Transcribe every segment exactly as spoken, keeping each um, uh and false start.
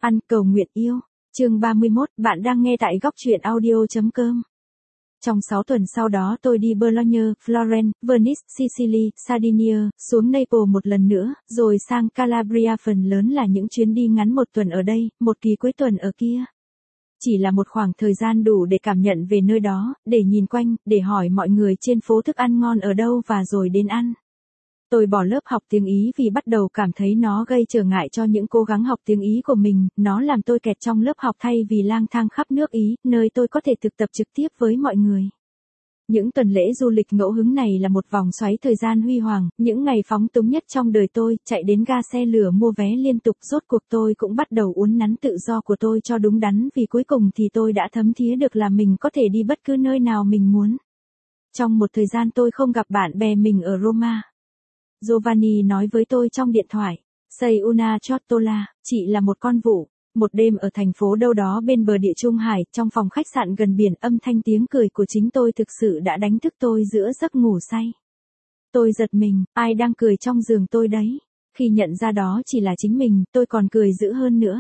Ăn cầu nguyện yêu. Chương ba mươi mốt, bạn đang nghe tại góc truyện audio chấm com. Trong sáu tuần sau đó tôi đi Bologna, Florence, Venice, Sicily, Sardinia, xuống Naples một lần nữa, rồi sang Calabria, phần lớn là những chuyến đi ngắn một tuần ở đây, một kỳ cuối tuần ở kia. Chỉ là một khoảng thời gian đủ để cảm nhận về nơi đó, để nhìn quanh, để hỏi mọi người trên phố thức ăn ngon ở đâu và rồi đến ăn. Tôi bỏ lớp học tiếng Ý vì bắt đầu cảm thấy nó gây trở ngại cho những cố gắng học tiếng Ý của mình, nó làm tôi kẹt trong lớp học thay vì lang thang khắp nước Ý, nơi tôi có thể thực tập trực tiếp với mọi người. Những tuần lễ du lịch ngẫu hứng này là một vòng xoáy thời gian huy hoàng, những ngày phóng túng nhất trong đời tôi, chạy đến ga xe lửa mua vé liên tục, rốt cuộc tôi cũng bắt đầu uốn nắn tự do của tôi cho đúng đắn vì cuối cùng thì tôi đã thấm thía được là mình có thể đi bất cứ nơi nào mình muốn. Trong một thời gian tôi không gặp bạn bè mình ở Roma. Giovanni nói với tôi trong điện thoại, Sei una chottola, chị là một con vụ. Một đêm ở thành phố đâu đó bên bờ địa Trung Hải, trong phòng khách sạn gần biển, âm thanh tiếng cười của chính tôi thực sự đã đánh thức tôi giữa giấc ngủ say. Tôi giật mình, ai đang cười trong giường tôi đấy? Khi nhận ra đó chỉ là chính mình, tôi còn cười dữ hơn nữa.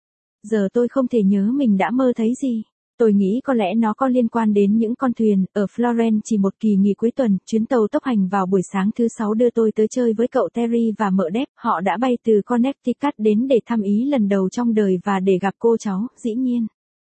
Giờ tôi không thể nhớ mình đã mơ thấy gì. Tôi nghĩ có lẽ nó có liên quan đến những con thuyền. Ở Florence chỉ một kỳ nghỉ cuối tuần, chuyến tàu tốc hành vào buổi sáng thứ sáu đưa tôi tới chơi với cậu Terry và mợ Deb. Họ đã bay từ Connecticut đến để thăm Ý lần đầu trong đời và để gặp cô cháu, dĩ nhiên.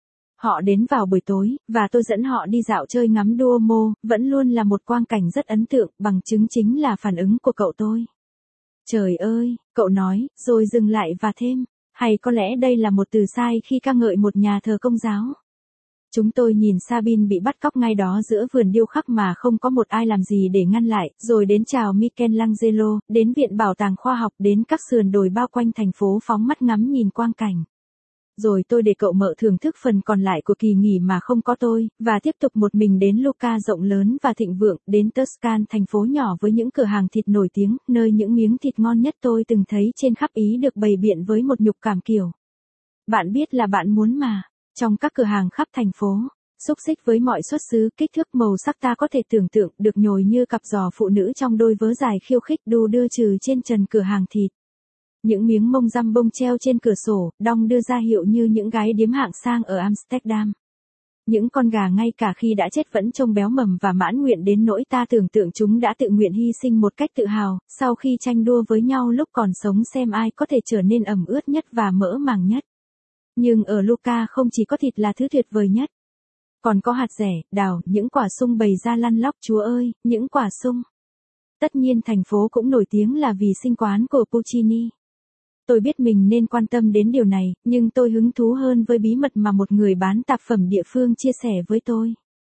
Họ đến vào buổi tối, và tôi dẫn họ đi dạo chơi ngắm Duomo, vẫn luôn là một quang cảnh rất ấn tượng, bằng chứng chính là phản ứng của cậu tôi. Trời ơi, cậu nói, rồi dừng lại và thêm, hay có lẽ đây là một từ sai khi ca ngợi một nhà thờ Công giáo. Chúng tôi nhìn Sabine bị bắt cóc ngay đó giữa vườn điêu khắc mà không có một ai làm gì để ngăn lại, rồi đến chào Michelangelo, đến Viện Bảo tàng Khoa học, đến các sườn đồi bao quanh thành phố phóng mắt ngắm nhìn quang cảnh. Rồi tôi để cậu mợ thưởng thức phần còn lại của kỳ nghỉ mà không có tôi, và tiếp tục một mình đến Lucca rộng lớn và thịnh vượng, đến Tuscan, thành phố nhỏ với những cửa hàng thịt nổi tiếng, nơi những miếng thịt ngon nhất tôi từng thấy trên khắp Ý được bày biện với một nhục cảm kiểu. Bạn biết là bạn muốn mà. Trong các cửa hàng khắp thành phố, xúc xích với mọi xuất xứ, kích thước, màu sắc ta có thể tưởng tượng được nhồi như cặp giò phụ nữ trong đôi vớ dài khiêu khích đu đưa trừ trên trần cửa hàng thịt. Những miếng mông răm bông treo trên cửa sổ, đong đưa ra hiệu như những gái điếm hạng sang ở Amsterdam. Những con gà ngay cả khi đã chết vẫn trông béo mầm và mãn nguyện đến nỗi ta tưởng tượng chúng đã tự nguyện hy sinh một cách tự hào, sau khi tranh đua với nhau lúc còn sống xem ai có thể trở nên ẩm ướt nhất và mỡ màng nhất. Nhưng ở Lucca không chỉ có thịt là thứ tuyệt vời nhất. Còn có hạt dẻ, đào, những quả sung bày ra lăn lóc, chúa ơi, những quả sung. Tất nhiên thành phố cũng nổi tiếng là vì sinh quán của Puccini. Tôi biết mình nên quan tâm đến điều này, nhưng tôi hứng thú hơn với bí mật mà một người bán tạp phẩm địa phương chia sẻ với tôi.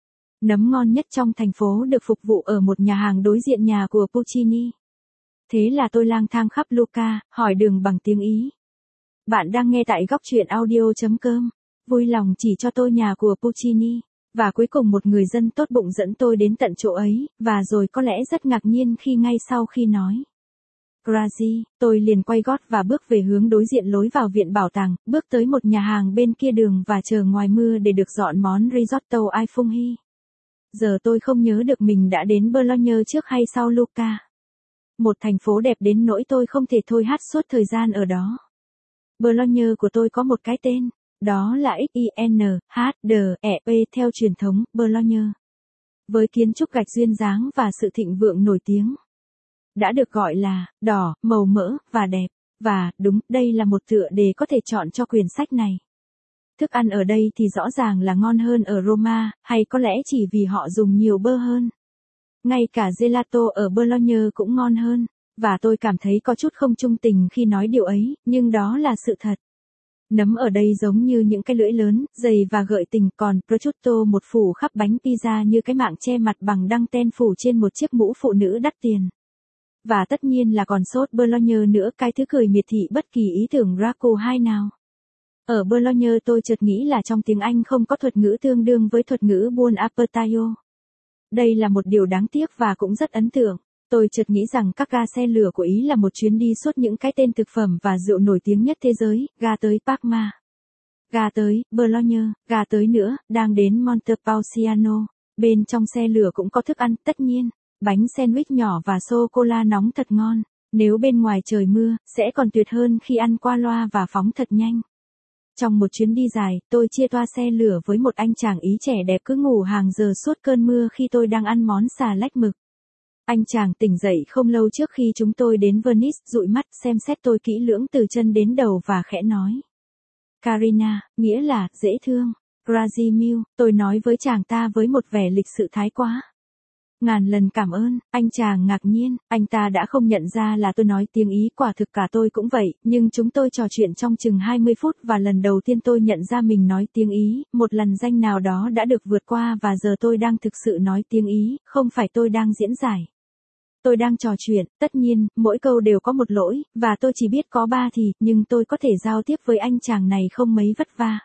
Nấm ngon nhất trong thành phố được phục vụ ở một nhà hàng đối diện nhà của Puccini. Thế là tôi lang thang khắp Lucca, hỏi đường bằng tiếng Ý. Bạn đang nghe tại góc truyện audio chấm com. Vui lòng chỉ cho tôi nhà của Puccini. Và cuối cùng một người dân tốt bụng dẫn tôi đến tận chỗ ấy, và rồi có lẽ rất ngạc nhiên khi ngay sau khi nói Grazie, tôi liền quay gót và bước về hướng đối diện lối vào viện bảo tàng, bước tới một nhà hàng bên kia đường và chờ ngoài mưa để được dọn món risotto ai funghi. Giờ tôi không nhớ được mình đã đến Bologna trước hay sau Lucca. Một thành phố đẹp đến nỗi tôi không thể thôi hát suốt thời gian ở đó. Bologna của tôi có một cái tên, đó là X I N H D E P theo truyền thống Bologna. Với kiến trúc gạch duyên dáng và sự thịnh vượng nổi tiếng. Đã được gọi là đỏ, màu mỡ và đẹp. Và, đúng, đây là một tựa đề có thể chọn cho quyển sách này. Thức ăn ở đây thì rõ ràng là ngon hơn ở Roma, hay có lẽ chỉ vì họ dùng nhiều bơ hơn. Ngay cả gelato ở Bologna cũng ngon hơn. Và tôi cảm thấy có chút không trung tình khi nói điều ấy, nhưng đó là sự thật. Nấm ở đây giống như những cái lưỡi lớn, dày và gợi tình, còn prosciutto một phủ khắp bánh pizza như cái mạng che mặt bằng đăng ten phủ trên một chiếc mũ phụ nữ đắt tiền. Và tất nhiên là còn sốt Bologna nữa, cái thứ cười miệt thị bất kỳ ý tưởng Raco hai nào. Ở Bologna tôi chợt nghĩ là trong tiếng Anh không có thuật ngữ tương đương với thuật ngữ buon appetito. Đây là một điều đáng tiếc và cũng rất ấn tượng. Tôi chợt nghĩ rằng các ga xe lửa của Ý là một chuyến đi suốt những cái tên thực phẩm và rượu nổi tiếng nhất thế giới, ga tới Parma, ga tới Bologna, ga tới nữa, đang đến Montepulciano. Bên trong xe lửa cũng có thức ăn, tất nhiên, bánh sandwich nhỏ và sô-cô-la nóng thật ngon. Nếu bên ngoài trời mưa, sẽ còn tuyệt hơn khi ăn qua loa và phóng thật nhanh. Trong một chuyến đi dài, tôi chia toa xe lửa với một anh chàng Ý trẻ đẹp cứ ngủ hàng giờ suốt cơn mưa khi tôi đang ăn món xà lách mực. Anh chàng tỉnh dậy không lâu trước khi chúng tôi đến Venice, dụi mắt xem xét tôi kỹ lưỡng từ chân đến đầu và khẽ nói. Carina, nghĩa là, dễ thương. Grazie mille, tôi nói với chàng ta với một vẻ lịch sự thái quá. Ngàn lần cảm ơn, anh chàng ngạc nhiên, anh ta đã không nhận ra là tôi nói tiếng Ý, quả thực cả tôi cũng vậy, nhưng chúng tôi trò chuyện trong chừng hai mươi phút và lần đầu tiên tôi nhận ra mình nói tiếng Ý, một lần danh nào đó đã được vượt qua và giờ tôi đang thực sự nói tiếng Ý, không phải tôi đang diễn giải. Tôi đang trò chuyện, tất nhiên, mỗi câu đều có một lỗi, và tôi chỉ biết có ba thì, nhưng tôi có thể giao tiếp với anh chàng này không mấy vất vả.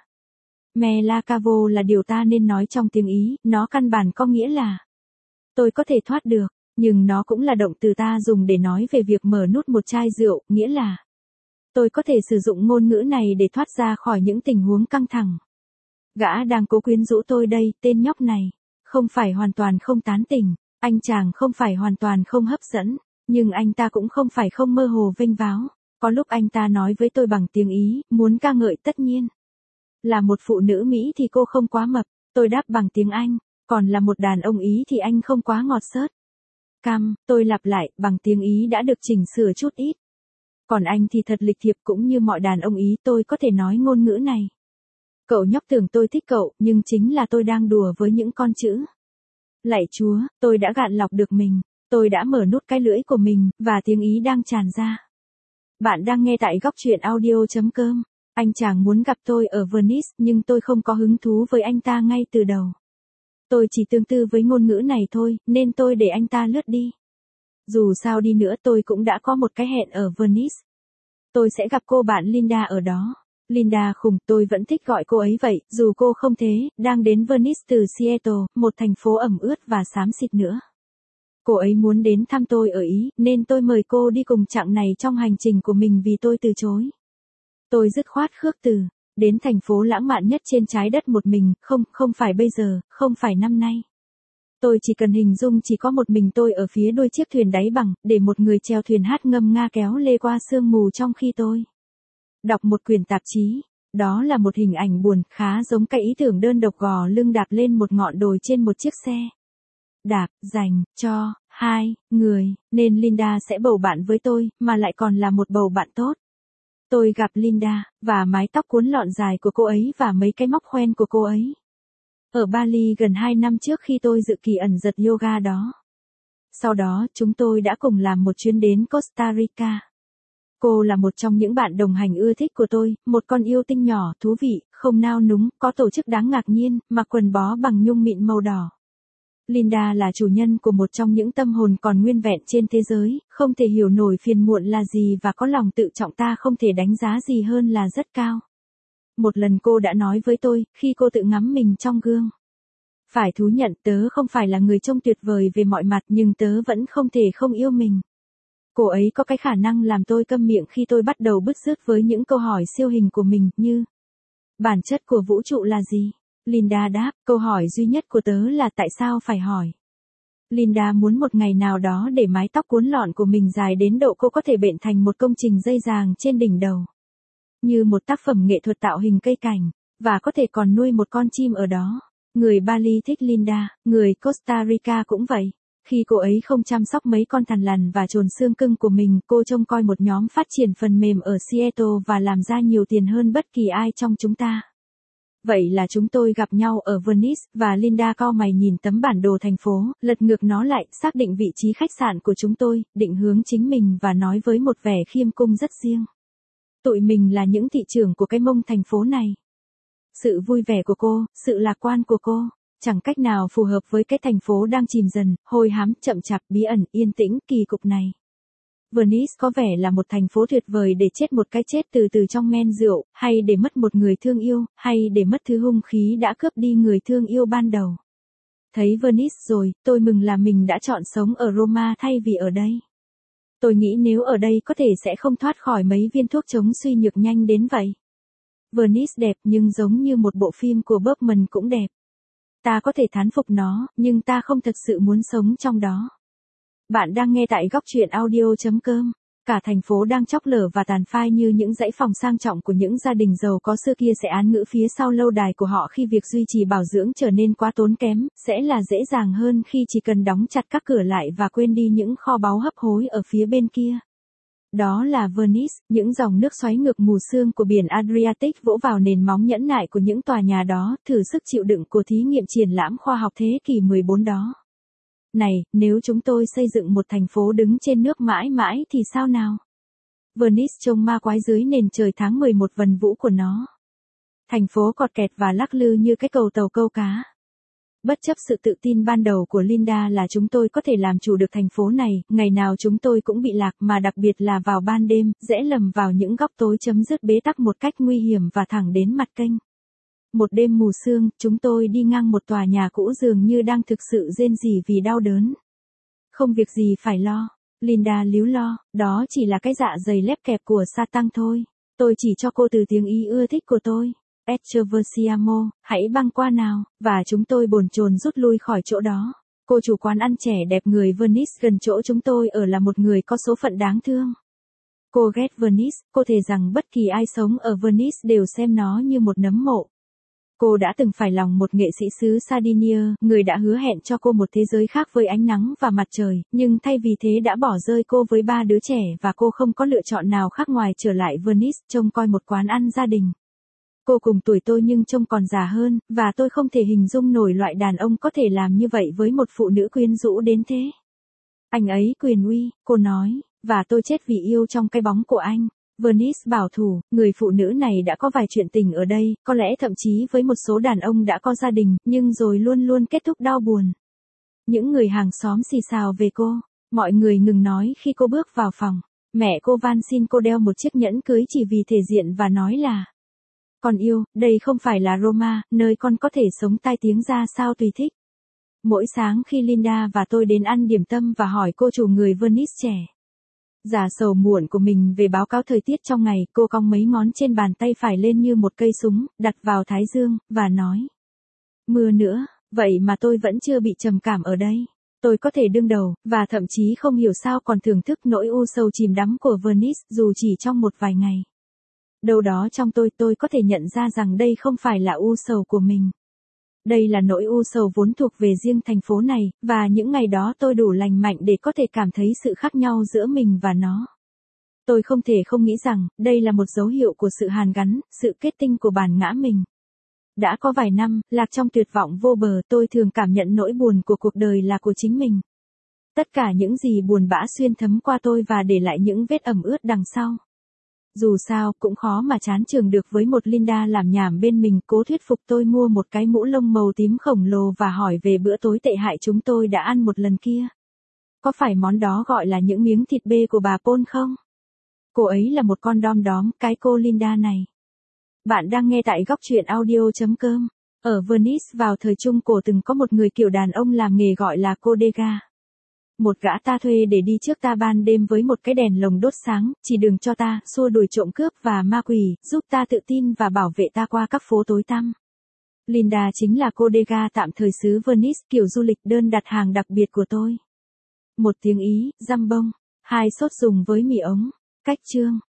Me la cavo là điều ta nên nói trong tiếng Ý, nó căn bản có nghĩa là tôi có thể thoát được, nhưng nó cũng là động từ ta dùng để nói về việc mở nút một chai rượu, nghĩa là tôi có thể sử dụng ngôn ngữ này để thoát ra khỏi những tình huống căng thẳng. Gã đang cố quyến rũ tôi đây, tên nhóc này, không phải hoàn toàn không tán tỉnh, anh chàng không phải hoàn toàn không hấp dẫn, nhưng anh ta cũng không phải không mơ hồ vênh váo. Có lúc anh ta nói với tôi bằng tiếng Ý, muốn ca ngợi tất nhiên. Là một phụ nữ Mỹ thì cô không quá mập, tôi đáp bằng tiếng Anh. Còn là một đàn ông Ý thì anh không quá ngọt xớt. Cam, tôi lặp lại, bằng tiếng Ý đã được chỉnh sửa chút ít. Còn anh thì thật lịch thiệp, cũng như mọi đàn ông Ý, tôi có thể nói ngôn ngữ này. Cậu nhóc tưởng tôi thích cậu, nhưng chính là tôi đang đùa với những con chữ. Lạy Chúa, tôi đã gạn lọc được mình. Tôi đã mở nút cái lưỡi của mình, và tiếng Ý đang tràn ra. Bạn đang nghe tại góc truyện audio chấm com. Anh chàng muốn gặp tôi ở Venice, nhưng tôi không có hứng thú với anh ta ngay từ đầu. Tôi chỉ tương tư với ngôn ngữ này thôi, nên tôi để anh ta lướt đi. Dù sao đi nữa tôi cũng đã có một cái hẹn ở Venice. Tôi sẽ gặp cô bạn Linda ở đó. Linda khùng, tôi vẫn thích gọi cô ấy vậy, dù cô không thế, đang đến Venice từ Seattle, một thành phố ẩm ướt và xám xịt nữa. Cô ấy muốn đến thăm tôi ở Ý, nên tôi mời cô đi cùng chặng này trong hành trình của mình vì tôi từ chối. Tôi dứt khoát khước từ. Đến thành phố lãng mạn nhất trên trái đất một mình, không, không phải bây giờ, không phải năm nay. Tôi chỉ cần hình dung chỉ có một mình tôi ở phía đuôi chiếc thuyền đáy bằng, để một người chèo thuyền hát ngâm nga kéo lê qua sương mù trong khi tôi đọc một quyển tạp chí. Đó là một hình ảnh buồn, khá giống cái ý tưởng đơn độc gò lưng đạp lên một ngọn đồi trên một chiếc xe đạp, dành cho hai người, nên Linda sẽ bầu bạn với tôi, mà lại còn là một bầu bạn tốt. Tôi gặp Linda, và mái tóc cuốn lọn dài của cô ấy và mấy cái móc khoen của cô ấy. Ở Bali gần hai năm trước khi tôi dự kỳ ẩn dật yoga đó. Sau đó, chúng tôi đã cùng làm một chuyến đến Costa Rica. Cô là một trong những bạn đồng hành ưa thích của tôi, một con yêu tinh nhỏ, thú vị, không nao núng, có tổ chức đáng ngạc nhiên, mặc quần bó bằng nhung mịn màu đỏ. Linda là chủ nhân của một trong những tâm hồn còn nguyên vẹn trên thế giới, không thể hiểu nổi phiền muộn là gì và có lòng tự trọng ta không thể đánh giá gì hơn là rất cao. Một lần cô đã nói với tôi, khi cô tự ngắm mình trong gương. Phải thú nhận tớ không phải là người trông tuyệt vời về mọi mặt nhưng tớ vẫn không thể không yêu mình. Cô ấy có cái khả năng làm tôi câm miệng khi tôi bắt đầu bứt rứt với những câu hỏi siêu hình của mình như: bản chất của vũ trụ là gì? Linda đáp, câu hỏi duy nhất của tớ là tại sao phải hỏi. Linda muốn một ngày nào đó để mái tóc cuốn lọn của mình dài đến độ cô có thể bện thành một công trình dây dàng trên đỉnh đầu. Như một tác phẩm nghệ thuật tạo hình cây cảnh, và có thể còn nuôi một con chim ở đó. Người Bali thích Linda, người Costa Rica cũng vậy. Khi cô ấy không chăm sóc mấy con thằn lằn và chồn xương cưng của mình, cô trông coi một nhóm phát triển phần mềm ở Seattle và làm ra nhiều tiền hơn bất kỳ ai trong chúng ta. Vậy là chúng tôi gặp nhau ở Venice, và Linda cau mày nhìn tấm bản đồ thành phố, lật ngược nó lại, xác định vị trí khách sạn của chúng tôi, định hướng chính mình và nói với một vẻ khiêm cung rất riêng. Tụi mình là những thị trưởng của cái mông thành phố này. Sự vui vẻ của cô, sự lạc quan của cô, chẳng cách nào phù hợp với cái thành phố đang chìm dần, hôi hám, chậm chạp, bí ẩn, yên tĩnh, kỳ cục này. Venice có vẻ là một thành phố tuyệt vời để chết một cái chết từ từ trong men rượu, hay để mất một người thương yêu, hay để mất thứ hung khí đã cướp đi người thương yêu ban đầu. Thấy Venice rồi, tôi mừng là mình đã chọn sống ở Roma thay vì ở đây. Tôi nghĩ nếu ở đây có thể sẽ không thoát khỏi mấy viên thuốc chống suy nhược nhanh đến vậy. Venice đẹp nhưng giống như một bộ phim của Bergman cũng đẹp. Ta có thể thán phục nó, nhưng ta không thực sự muốn sống trong đó. Bạn đang nghe tại góc truyện audio chấm com. cả thành phố đang chóc lở và tàn phai như những dãy phòng sang trọng của những gia đình giàu có xưa kia sẽ án ngữ phía sau lâu đài của họ khi việc duy trì bảo dưỡng trở nên quá tốn kém, sẽ là dễ dàng hơn khi chỉ cần đóng chặt các cửa lại và quên đi những kho báu hấp hối ở phía bên kia. Đó là Venice, những dòng nước xoáy ngược mù sương của biển Adriatic vỗ vào nền móng nhẫn nại của những tòa nhà đó, thử sức chịu đựng của thí nghiệm triển lãm khoa học thế kỷ mười bốn đó. Này, nếu chúng tôi xây dựng một thành phố đứng trên nước mãi mãi thì sao nào? Venice trông ma quái dưới nền trời tháng mười một vần vũ của nó. Thành phố cọt kẹt và lắc lư như cái cầu tàu câu cá. Bất chấp sự tự tin ban đầu của Linda là chúng tôi có thể làm chủ được thành phố này, ngày nào chúng tôi cũng bị lạc mà đặc biệt là vào ban đêm, rẽ lầm vào những góc tối chấm dứt bế tắc một cách nguy hiểm và thẳng đến mặt kênh. Một đêm mù sương, chúng tôi đi ngang một tòa nhà cũ dường như đang thực sự rên rỉ vì đau đớn. Không việc gì phải lo. Linda líu lo, đó chỉ là cái dạ dày lép kẹp của Satan thôi. Tôi chỉ cho cô từ tiếng Ý ưa thích của tôi. Etcheversiamo, hãy băng qua nào, và chúng tôi bồn chồn rút lui khỏi chỗ đó. Cô chủ quán ăn trẻ đẹp người Venice gần chỗ chúng tôi ở là một người có số phận đáng thương. Cô ghét Venice, cô thề rằng bất kỳ ai sống ở Venice đều xem nó như một nấm mộ. Cô đã từng phải lòng một nghệ sĩ xứ Sardinia, người đã hứa hẹn cho cô một thế giới khác với ánh nắng và mặt trời, nhưng thay vì thế đã bỏ rơi cô với ba đứa trẻ và cô không có lựa chọn nào khác ngoài trở lại Venice trông coi một quán ăn gia đình. Cô cùng tuổi tôi nhưng trông còn già hơn, và tôi không thể hình dung nổi loại đàn ông có thể làm như vậy với một phụ nữ quyến rũ đến thế. Anh ấy quyền uy, cô nói, và tôi chết vì yêu trong cái bóng của anh. Venice bảo thủ, người phụ nữ này đã có vài chuyện tình ở đây, có lẽ thậm chí với một số đàn ông đã có gia đình, nhưng rồi luôn luôn kết thúc đau buồn. Những người hàng xóm xì xào về cô, mọi người ngừng nói khi cô bước vào phòng. Mẹ cô van xin cô đeo một chiếc nhẫn cưới chỉ vì thể diện và nói là: Con yêu, đây không phải là Roma, nơi con có thể sống tai tiếng ra sao tùy thích. Mỗi sáng khi Linda và tôi đến ăn điểm tâm và hỏi cô chủ người Venice trẻ giả sầu muộn của mình về báo cáo thời tiết trong ngày, cô cong mấy ngón trên bàn tay phải lên như một cây súng, đặt vào thái dương, và nói: Mưa nữa, vậy mà tôi vẫn chưa bị trầm cảm ở đây. Tôi có thể đương đầu, và thậm chí không hiểu sao còn thưởng thức nỗi u sầu chìm đắm của Venice dù chỉ trong một vài ngày. Đâu đó trong tôi tôi có thể nhận ra rằng đây không phải là u sầu của mình. Đây là nỗi u sầu vốn thuộc về riêng thành phố này, và những ngày đó tôi đủ lành mạnh để có thể cảm thấy sự khác nhau giữa mình và nó. Tôi không thể không nghĩ rằng, đây là một dấu hiệu của sự hàn gắn, sự kết tinh của bản ngã mình. Đã có vài năm, lạc trong tuyệt vọng vô bờ, tôi thường cảm nhận nỗi buồn của cuộc đời là của chính mình. Tất cả những gì buồn bã xuyên thấm qua tôi và để lại những vết ẩm ướt đằng sau. Dù sao, cũng khó mà chán chường được với một Linda làm nhảm bên mình cố thuyết phục tôi mua một cái mũ lông màu tím khổng lồ và hỏi về bữa tối tệ hại chúng tôi đã ăn một lần kia. Có phải món đó gọi là những miếng thịt bê của bà Paul không? Cô ấy là một con đom đóm, cái cô Linda này. Bạn đang nghe tại góc truyện audio chấm com. Ở Venice vào thời Trung Cổ từng có một người kiểu đàn ông làm nghề gọi là Codega. Một gã ta thuê để đi trước ta ban đêm với một cái đèn lồng đốt sáng, chỉ đường cho ta, xua đuổi trộm cướp và ma quỷ, giúp ta tự tin và bảo vệ ta qua các phố tối tăm. Linda chính là Codega tạm thời xứ Venice, kiểu du lịch đơn đặt hàng đặc biệt của tôi. Một tiếng Ý, jambon, hai sốt dùng với mì ống, cách chương.